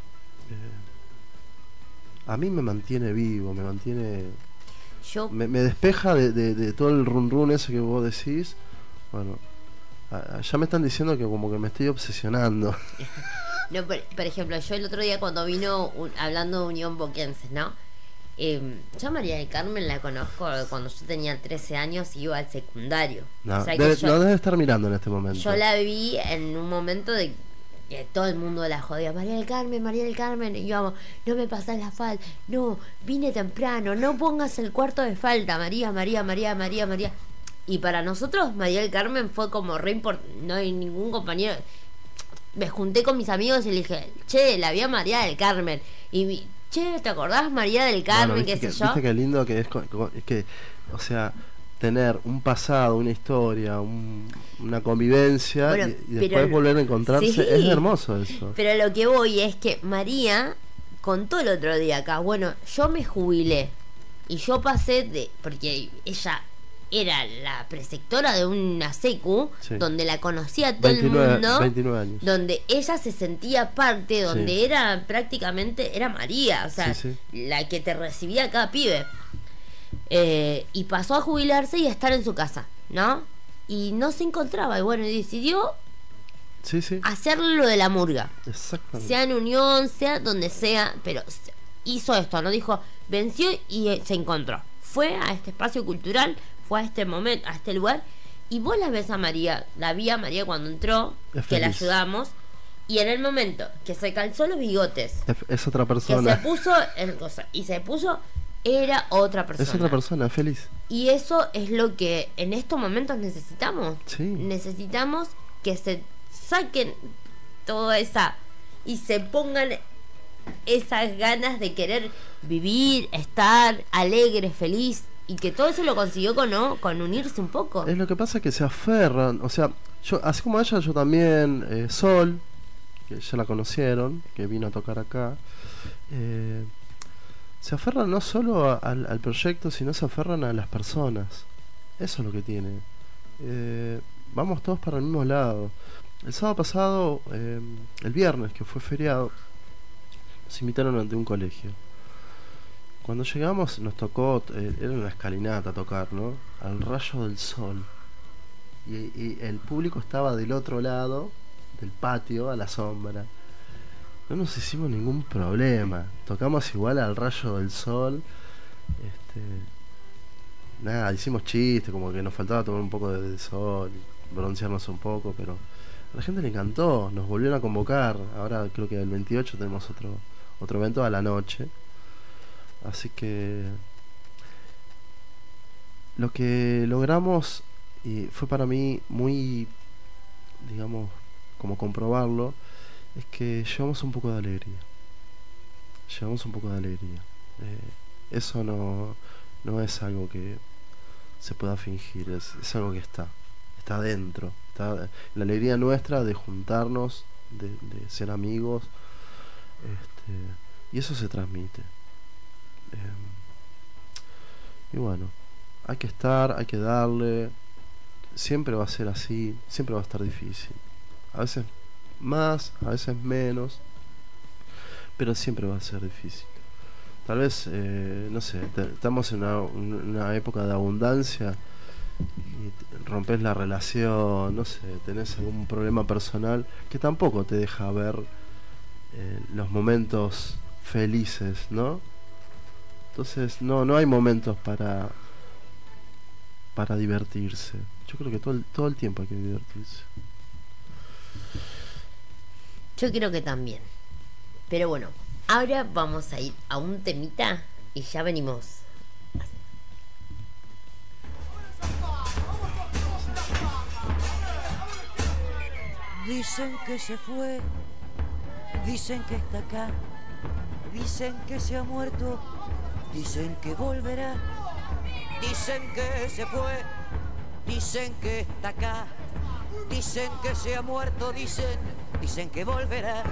a mí me mantiene vivo, me mantiene... Me despeja de todo el run run ese que vos decís. Bueno, ya me están diciendo que como que me estoy obsesionando. No, por ejemplo, yo el otro día cuando vino hablando de Unión Boquense, ¿no? Yo a María del Carmen la conozco cuando yo tenía 13 años y iba al secundario. No, O sea no debe estar mirando en este momento. Yo la vi en un momento de que todo el mundo la jodía. María del Carmen. Y yo, no me pasás la falta. No, vine temprano. No pongas el cuarto de falta. María. Y para nosotros, María del Carmen fue como re importante. No hay ningún compañero. Me junté con mis amigos y le dije, che, la vi a María del Carmen. Y che, ¿te acordás María del Carmen? Bueno, ¿Qué sé yo? Viste qué lindo que es que, o sea, tener un pasado, una historia, una convivencia, Bueno, y después volver a encontrarse. Sí, es hermoso eso. Pero lo que voy es que María contó el otro día acá, bueno, yo me jubilé y yo pasé porque ella era la preceptora de una secu, Sí. donde la conocía todo 29, el mundo, 29 años. donde ella se sentía parte, donde Sí. era prácticamente, era María, o sea, Sí, la que te recibía a cada pibe. Y pasó a jubilarse y a estar en su casa, ¿no? Y no se encontraba, y bueno, decidió Sí, sí. hacer lo de la murga, Exactamente. sea en Unión, sea donde sea, pero hizo esto, ¿no? Dijo, venció y se encontró. Fue a este espacio cultural, fue a este momento, a este lugar, y vos la ves a María, la vi a María cuando entró, Es que la feliz. ayudamos, y en el momento que se calzó los bigotes, Es otra que persona. se puso el cosa, y se puso, era otra persona. Es otra persona, feliz. Y eso es lo que en estos momentos necesitamos. Sí. Necesitamos que se saquen toda esa y se pongan esas ganas de querer vivir, estar alegre, feliz, y que todo eso lo consiguió con unirse un poco. Es lo que pasa que se aferran, o sea, yo así como ella, yo también, Sol, que ya la conocieron, que vino a tocar acá, se aferran no solo al proyecto, sino se aferran a las personas. Eso es lo que tiene. Vamos todos para el mismo lado. El sábado pasado, el viernes, que fue feriado, nos invitaron ante un colegio. Cuando llegamos nos tocó, era una escalinata tocar, ¿no? Al rayo del sol. Y el público estaba del otro lado del patio, a la sombra. No nos hicimos ningún problema. Tocamos igual al rayo del sol. Nada, hicimos chistes, como que nos faltaba tomar un poco de sol, broncearnos un poco, pero a la gente le encantó. Nos volvieron a convocar. Ahora creo que el 28 tenemos otro evento a la noche. Así que lo que logramos fue para mí muy, digamos, como comprobarlo, es que llevamos un poco de alegría. Llevamos un poco de alegría. Eso no es algo que se pueda fingir, es algo que está dentro. Está la alegría nuestra de juntarnos, de ser amigos, y eso se transmite. Y bueno, hay que estar, hay que darle. Siempre va a ser así, siempre va a estar difícil. A veces más, a veces menos, pero siempre va a ser difícil. Tal vez, no sé, estamos en una época de abundancia y rompes la relación, no sé, tenés algún problema personal que tampoco te deja ver los momentos felices, ¿no? Entonces no hay momentos para divertirse. Yo creo que todo el tiempo hay que divertirse. Yo creo que también. Pero bueno, ahora vamos a ir a un temita y ya venimos. Dicen que se fue, dicen que está acá, dicen que se ha muerto, dicen que volverá, dicen que se fue, dicen que está acá, dicen que se ha muerto, dicen que volverá.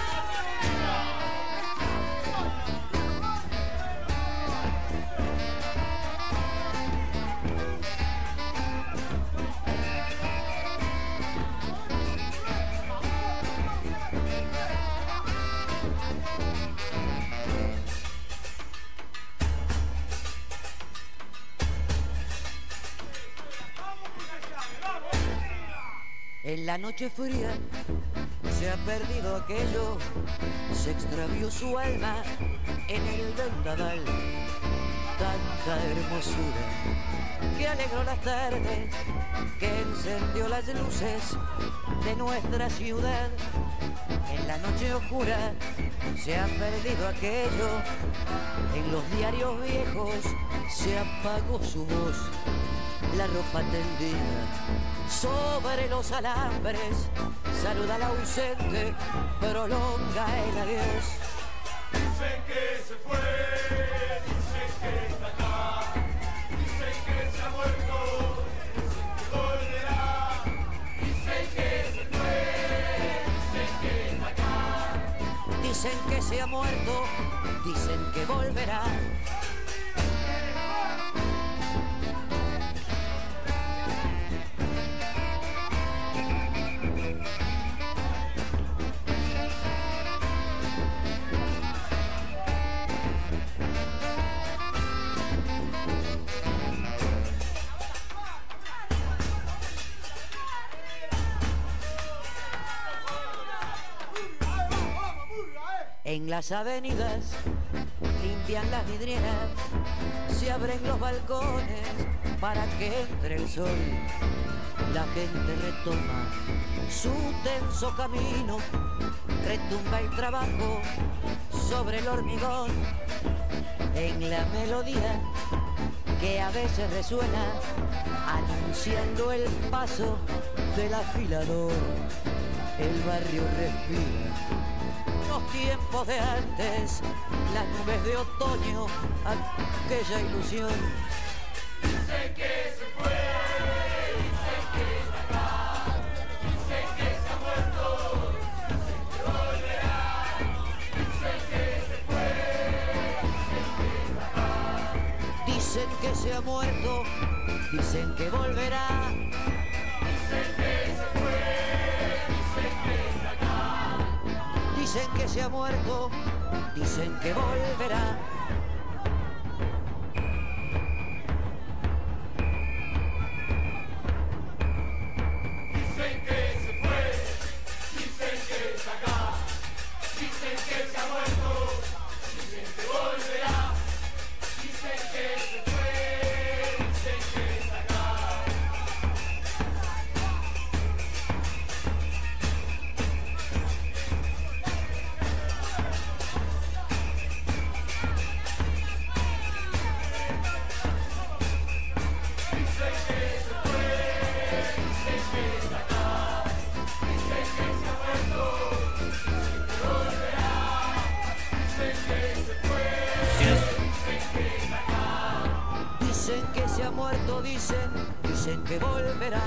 En la noche fría se ha perdido aquello, se extravió su alma en el vendaval. Tanta hermosura que alegró las tardes, que encendió las luces de nuestra ciudad. En la noche oscura se ha perdido aquello, en los diarios viejos se apagó su voz. La ropa tendida sobre los alambres saluda al ausente, prolonga el adiós. Dicen que se fue, dicen que está acá, dicen que se ha muerto, dicen que volverá. Dicen que se fue, dicen que está acá, dicen que se ha muerto, dicen que volverá. En las avenidas limpian las vidrieras, se abren los balcones para que entre el sol. La gente retoma su tenso camino, retumba el trabajo sobre el hormigón. En la melodía que a veces resuena, anunciando el paso del afilador, el barrio respira los tiempos de antes, las nubes de otoño, aquella ilusión. Dicen que se fue, dicen que está acá, dicen que se ha muerto, dicen que volverá. Dicen que se fue, dicen que está acá, dicen que se ha muerto, dicen que volverá. Dicen que se fue, dicen que está acá, dicen que se ha muerto, dicen que volverá. dicen que se fue, dicen que está acá, dicen que se ha muerto, dicen que volverá. Dicen que se fue, dicen que está acá. ha muerto, dicen que volverá.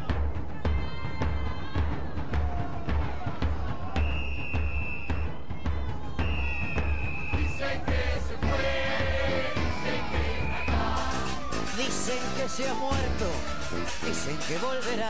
Dicen que se fue, dicen que acá. Dicen que se ha muerto, dicen que volverá.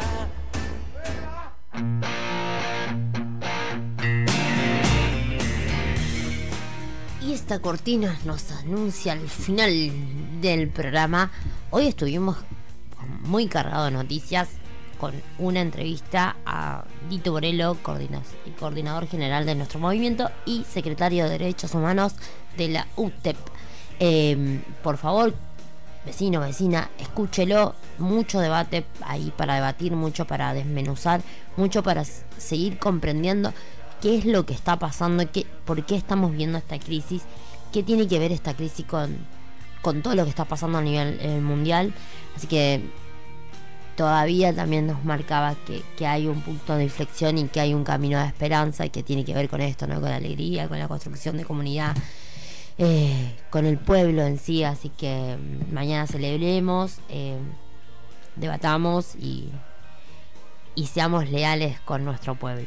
Y esta cortina nos anuncia el final del programa. Hoy estuvimos muy cargados de noticias con una entrevista a Dito Borello, coordinador general de nuestro movimiento y secretario de Derechos Humanos de la UTEP. Por favor, vecino, vecina, escúchelo. Mucho debate ahí para debatir, mucho para desmenuzar, mucho para seguir comprendiendo qué es lo que está pasando, por qué estamos viendo esta crisis, qué tiene que ver esta crisis con todo lo que está pasando a nivel mundial. Así que todavía también nos marcaba que hay un punto de inflexión y que hay un camino de esperanza y que tiene que ver con esto, ¿no? Con la alegría, con la construcción de comunidad, con el pueblo en sí. Así que mañana celebremos, debatamos y seamos leales con nuestro pueblo.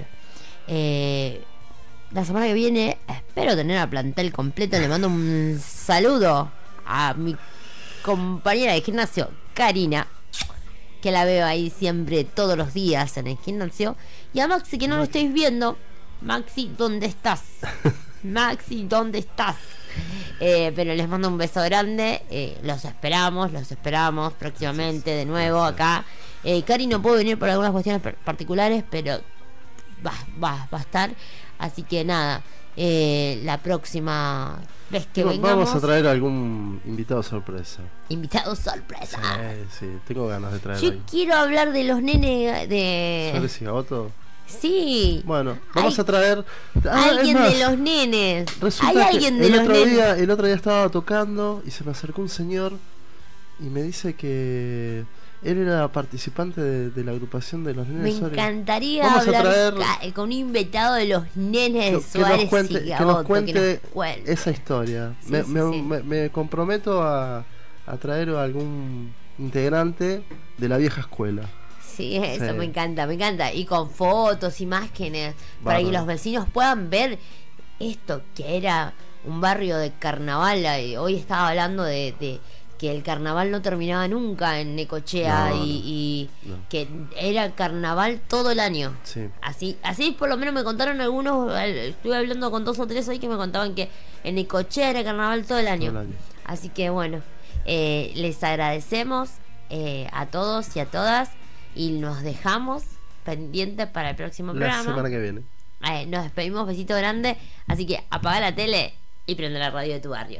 La semana que viene espero tener a plantel completo. Le mando un saludo a mi compañera de gimnasio, Karina, que la veo ahí siempre todos los días en el gimnasio, y a Maxi, que no lo estáis viendo. Maxi, ¿dónde estás? Maxi, ¿dónde estás? Pero les mando un beso grande. Los esperamos próximamente de nuevo acá. Cari no pudo venir por algunas cuestiones particulares, pero va a estar. Así que nada, la próxima vez que vengamos vamos a traer algún invitado sorpresa. Invitado sorpresa. Sí, tengo ganas de traer. Yo quiero hablar de los nenes de ¿Suárez y Gaboto? Sí. Bueno, vamos a traer alguien de los nenes. Resulta hay alguien que de los nenes. el otro día estaba tocando y se me acercó un señor y me dice que él era participante de la agrupación de los nenes. Me encantaría hablar con un invitado de los nenes de Suárez y Gaboto, que nos cuente cuente esa historia. Sí, me comprometo a traer a algún integrante de la vieja escuela. Sí, eso me encanta. Y con fotos, imágenes, para que los vecinos puedan ver esto, que era un barrio de carnaval. Hoy estaba hablando de que el carnaval no terminaba nunca en Necochea, y que era carnaval todo el año. Sí. Así por lo menos me contaron algunos. Estuve hablando con 2 o 3 hoy que me contaban que en Necochea era carnaval todo el año. Así que bueno, les agradecemos a todos y a todas, y nos dejamos pendientes para el próximo programa. La semana que viene. Nos despedimos, besito grande. Así que apaga la tele y prende la radio de tu barrio.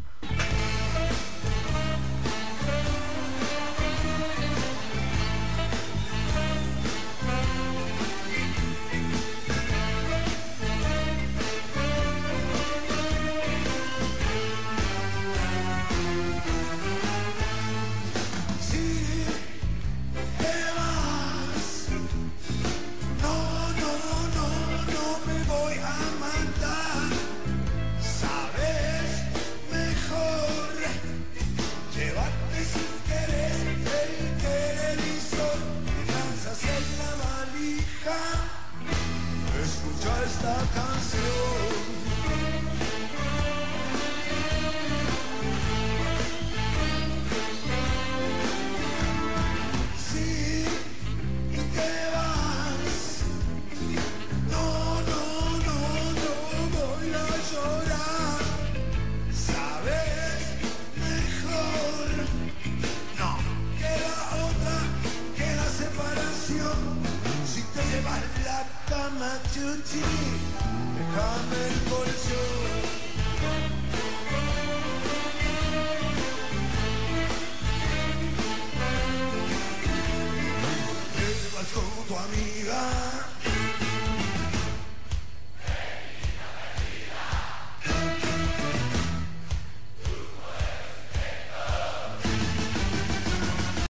Escucha esta canción. Sí, y te vas. No voy a llorar. Sabes mejor, no, que la otra, que la separación. Si te llevas la cama, chuchi, déjame el colchón. Te vas con tu amiga.